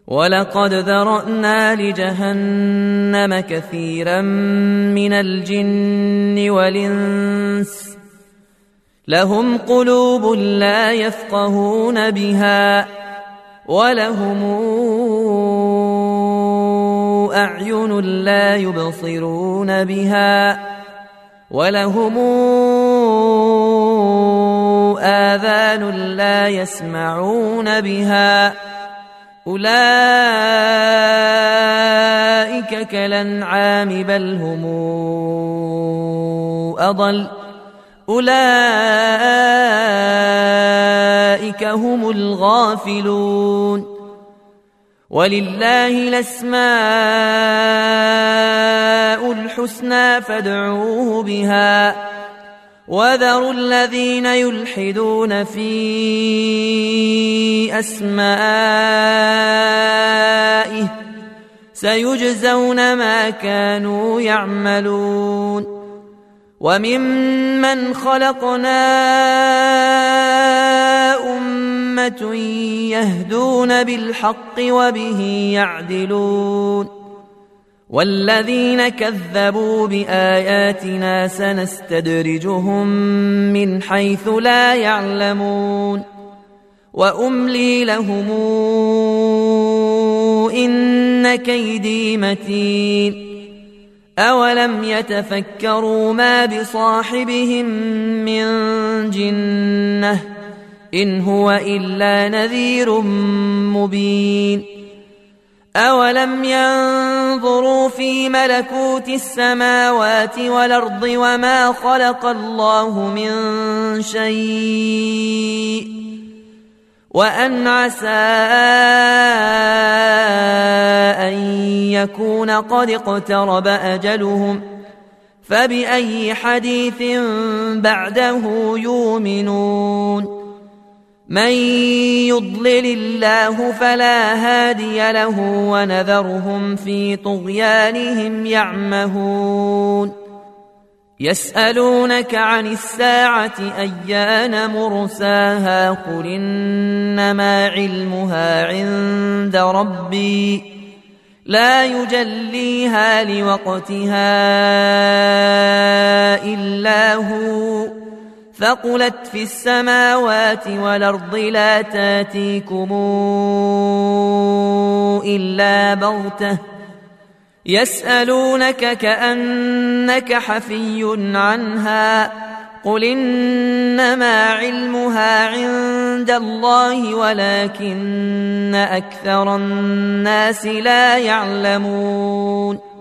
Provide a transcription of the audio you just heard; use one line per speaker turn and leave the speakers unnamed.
ولقد ذرأنا لجهنم كثيرا من الجن والإنس لهم قلوب لا يفقهون بها ولهم أعين لا يبصرون بها ولهم آذان لا يسمعون بها أولئك كالأنعام بل هم أضل أولئك هم الغافلون ولله الأسماء الحسنى فادعوه بها وذروا الذين يلحدون في أسمائه سيجزون ما كانوا يعملون وممن خلقنا أمة يهدون بالحق وبه يعدلون والذين كذبوا بآياتنا سنستدرجهم من حيث لا يعلمون وأملي لهم إن كيدي متين أولم يتفكروا ما بصاحبهم من جنة إن هو إلا نذير مبين أولم ينظروا في ملكوت السماوات والأرض وما خلق الله من شيء وأن عسى أن يكون قد اقترب أجلهم فبأي حديث بعده يؤمنون من يضلل الله فلا هادي له ونذرهم في طغيانهم يعمهون يسألونك عن الساعة أيان مرساها قل إنما علمها عند ربي لا يجليها لوقتها إلا هو ثقلت في السماوات والأرض لا تاتيكم إلا بغتة يسألونك كأنك حفي عنها قل إنما علمها عند الله ولكن أكثر الناس لا يعلمون